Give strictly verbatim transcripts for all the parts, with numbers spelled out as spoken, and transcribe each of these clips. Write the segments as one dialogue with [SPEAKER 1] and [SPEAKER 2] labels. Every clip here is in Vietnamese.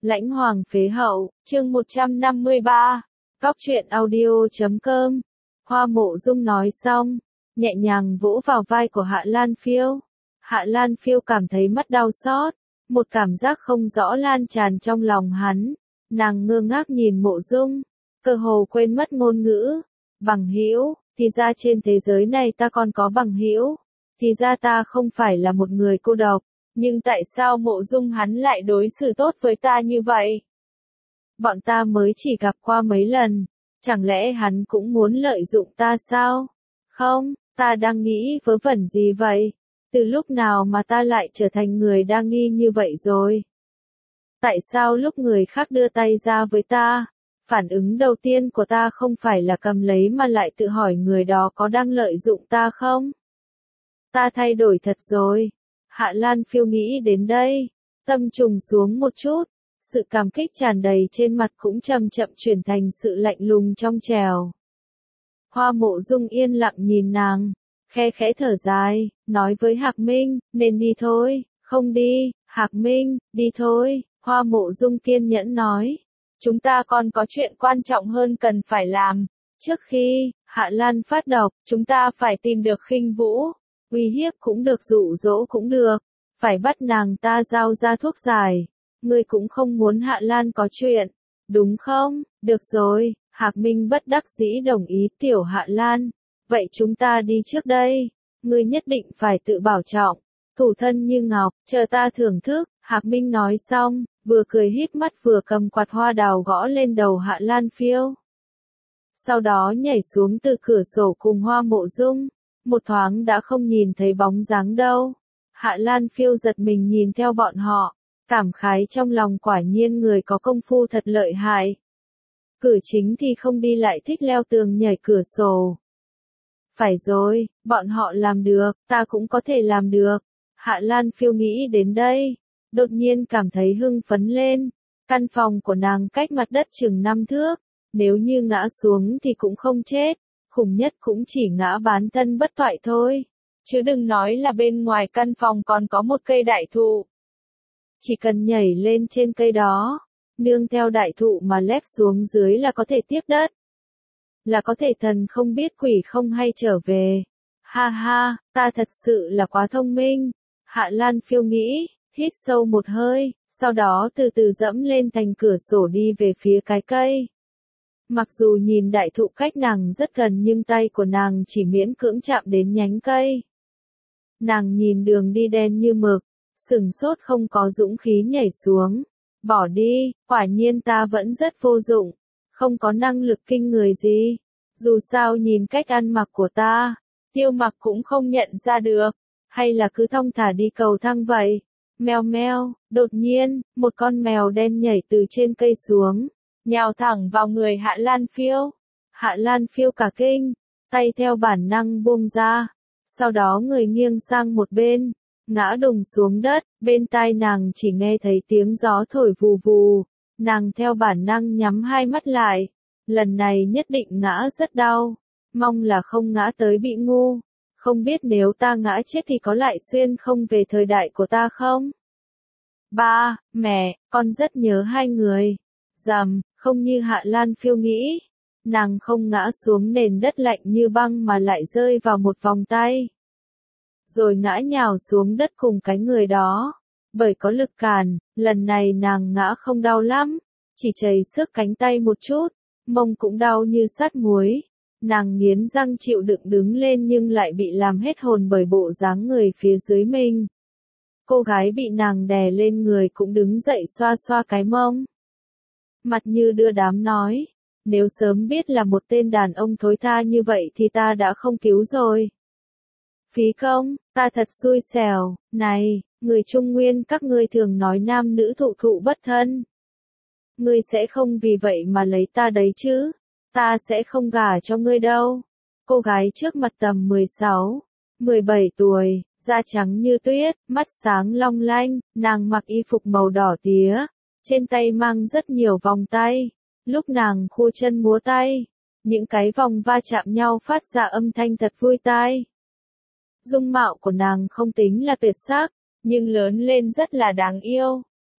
[SPEAKER 1] Lãnh Hoàng Phế Hậu, chương một trăm năm mươi ba, Góc truyện audio chấm com. Hoa Mộ Dung nói xong, nhẹ nhàng vỗ vào vai của Hạ Lan Phiêu. Hạ Lan Phiêu cảm thấy mắt đau xót, một cảm giác không rõ lan tràn trong lòng hắn. Nàng ngơ ngác nhìn Mộ Dung, cơ hồ quên mất ngôn ngữ. Bằng hữu, thì ra trên thế giới này ta còn có bằng hữu, thì ra ta không phải là một người cô độc. Nhưng tại sao Mộ Dung hắn lại đối xử tốt với ta như vậy? Bọn ta mới chỉ gặp qua mấy lần, chẳng lẽ hắn cũng muốn lợi dụng ta sao? Không, ta đang nghĩ vớ vẩn gì vậy? Từ lúc nào mà ta lại trở thành người đa nghi như vậy rồi? Tại sao lúc người khác đưa tay ra với ta, phản ứng đầu tiên của ta không phải là cầm lấy mà lại tự hỏi người đó có đang lợi dụng ta không? Ta thay đổi thật rồi. Hạ Lan Phiêu nghĩ đến đây, tâm trùng xuống một chút, sự cảm kích tràn đầy trên mặt cũng chậm chậm chuyển thành sự lạnh lùng trong trẻo. Hoa Mộ Dung yên lặng nhìn nàng, khe khẽ thở dài, nói với Hạc Minh, nên đi thôi. Không đi. Hạc Minh, đi thôi. Hoa Mộ Dung kiên nhẫn nói, chúng ta còn có chuyện quan trọng hơn cần phải làm. Trước khi Hạ Lan phát độc, chúng ta phải tìm được Khinh Vũ. Uy hiếp cũng được, dụ dỗ cũng được, phải bắt nàng ta giao ra thuốc giải. Ngươi cũng không muốn Hạ Lan có chuyện, đúng không? Được rồi, Hạc Minh bất đắc dĩ đồng ý. Tiểu Hạ Lan, vậy chúng ta đi trước đây. Ngươi nhất định phải tự bảo trọng, thủ thân như ngọc, chờ ta thưởng thức. Hạc Minh nói xong, vừa cười híp mắt vừa cầm quạt hoa đào gõ lên đầu Hạ Lan Phiêu. Sau đó nhảy xuống từ cửa sổ cùng Hoa Mộ Dung. Một thoáng đã không nhìn thấy bóng dáng đâu. Hạ Lan Phiêu giật mình nhìn theo bọn họ, cảm khái trong lòng, quả nhiên người có công phu thật lợi hại. Cử chính thì không đi lại thích leo tường nhảy cửa sổ. Phải rồi, bọn họ làm được, ta cũng có thể làm được. Hạ Lan Phiêu nghĩ đến đây, đột nhiên cảm thấy hưng phấn lên. Căn phòng của nàng cách mặt đất chừng năm thước, nếu như ngã xuống thì cũng không chết. Khủng nhất cũng chỉ ngã bán thân bất toại thôi. Chứ đừng nói là bên ngoài căn phòng còn có một cây đại thụ. Chỉ cần nhảy lên trên cây đó, nương theo đại thụ mà lép xuống dưới là có thể tiếp đất. Là có thể thần không biết quỷ không hay trở về. Ha ha, ta thật sự là quá thông minh. Hạ Lan Phiêu nghĩ, hít sâu một hơi, sau đó từ từ dẫm lên thành cửa sổ đi về phía cái cây. Mặc dù nhìn đại thụ cách nàng rất gần nhưng tay của nàng chỉ miễn cưỡng chạm đến nhánh cây. Nàng nhìn đường đi đen như mực, sửng sốt không có dũng khí nhảy xuống. Bỏ đi, quả nhiên ta vẫn rất vô dụng, không có năng lực kinh người gì. Dù sao nhìn cách ăn mặc của ta, Tiêu Mặc cũng không nhận ra được, hay là cứ thong thả đi cầu thang vậy. Mèo meo, đột nhiên, một con mèo đen nhảy từ trên cây xuống, nhào thẳng vào người Hạ Lan Phiêu. Hạ Lan Phiêu cả kinh, tay theo bản năng buông ra, sau đó người nghiêng sang một bên, ngã đùng xuống đất. Bên tai nàng chỉ nghe thấy tiếng gió thổi vù vù, nàng theo bản năng nhắm hai mắt lại, lần này nhất định ngã rất đau, mong là không ngã tới bị ngu. Không biết nếu ta ngã chết thì có lại xuyên không về thời đại của ta không? Ba, mẹ, con rất nhớ hai người. Dầm, không như Hạ Lan Phiêu nghĩ, nàng không ngã xuống nền đất lạnh như băng mà lại rơi vào một vòng tay. Rồi ngã nhào xuống đất cùng cái người đó. Bởi có lực cản, lần này nàng ngã không đau lắm, chỉ chảy xước cánh tay một chút, mông cũng đau như sát muối. Nàng nghiến răng chịu đựng đứng lên nhưng lại bị làm hết hồn bởi bộ dáng người phía dưới mình. Cô gái bị nàng đè lên người cũng đứng dậy xoa xoa cái mông. Mặt như đưa đám nói, nếu sớm biết là một tên đàn ông thối tha như vậy thì ta đã không cứu rồi. Phí công, ta thật xui xẻo. Này, người Trung Nguyên các ngươi thường nói nam nữ thụ thụ bất thân. Ngươi sẽ không vì vậy mà lấy ta đấy chứ? Ta sẽ không gả cho ngươi đâu. Cô gái trước mặt tầm mười sáu, mười bảy tuổi, da trắng như tuyết, mắt sáng long lanh, nàng mặc y phục màu đỏ tía, trên tay mang rất nhiều vòng tay. Lúc nàng khua chân múa tay, những cái vòng va chạm nhau phát ra âm thanh thật vui tai. Dung mạo của nàng không tính là tuyệt sắc, nhưng lớn lên rất là đáng yêu.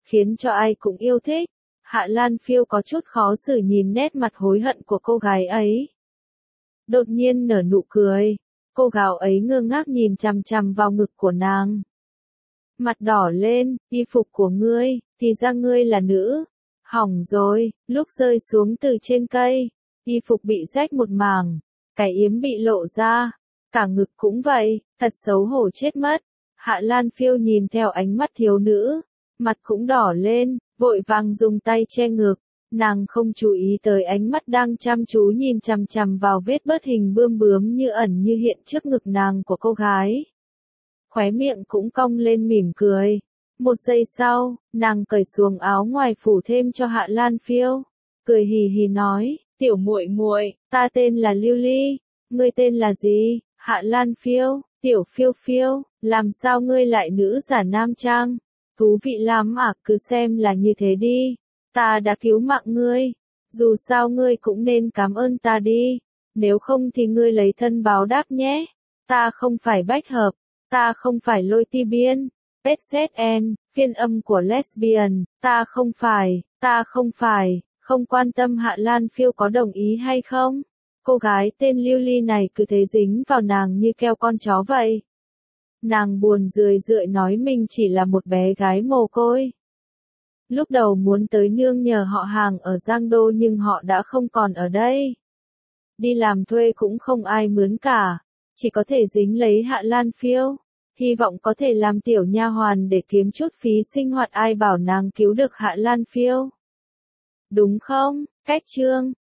[SPEAKER 1] khiến cho ai cũng yêu thích. Hạ Lan Phiêu có chút khó xử nhìn nét mặt hối hận của cô gái ấy. Đột nhiên nở nụ cười, cô gái ấy ngơ ngác nhìn chằm chằm vào ngực của nàng. Mặt đỏ lên, y phục của ngươi, thì ra ngươi là nữ. Hỏng rồi, lúc rơi xuống từ trên cây, y phục bị rách một mảng, cái yếm bị lộ ra, cả ngực cũng vậy, thật xấu hổ chết mất. Hạ Lan Phiêu nhìn theo ánh mắt thiếu nữ, mặt cũng đỏ lên, vội vàng dùng tay che ngực, nàng không chú ý tới ánh mắt đang chăm chú nhìn chằm chằm vào vết bớt hình bươm bướm như ẩn như hiện trước ngực nàng của cô gái. Khóe miệng cũng cong lên mỉm cười. Một giây sau, nàng cởi xuống áo ngoài phủ thêm cho Hạ Lan Phiêu, cười hì hì nói, tiểu muội muội, ta tên là Lưu Ly, ngươi tên là gì? Hạ Lan Phiêu, tiểu Phiêu Phiêu, làm sao ngươi lại nữ giả nam trang? Thú vị lắm à, cứ xem là như thế đi, ta đã cứu mạng ngươi, dù sao ngươi cũng nên cảm ơn ta đi, nếu không thì ngươi lấy thân báo đáp nhé, ta không phải bách hợp, ta không phải lôi ti biên. ét zét en, phiên âm của lesbian, ta không phải, ta không phải, không quan tâm Hạ Lan Phiêu có đồng ý hay không. Cô gái tên Lưu Ly này cứ thế dính vào nàng như keo con chó vậy. Nàng buồn rười rượi nói mình chỉ là một bé gái mồ côi. Lúc đầu muốn tới nương nhờ họ hàng ở Giang Đô nhưng họ đã không còn ở đây. Đi làm thuê cũng không ai mướn cả, chỉ có thể dính lấy Hạ Lan Phiêu. Hy vọng có thể làm tiểu nha hoàn để kiếm chút phí sinh hoạt, ai bảo nàng cứu được Hạ Lan Phiêu. Đúng không, cách chương.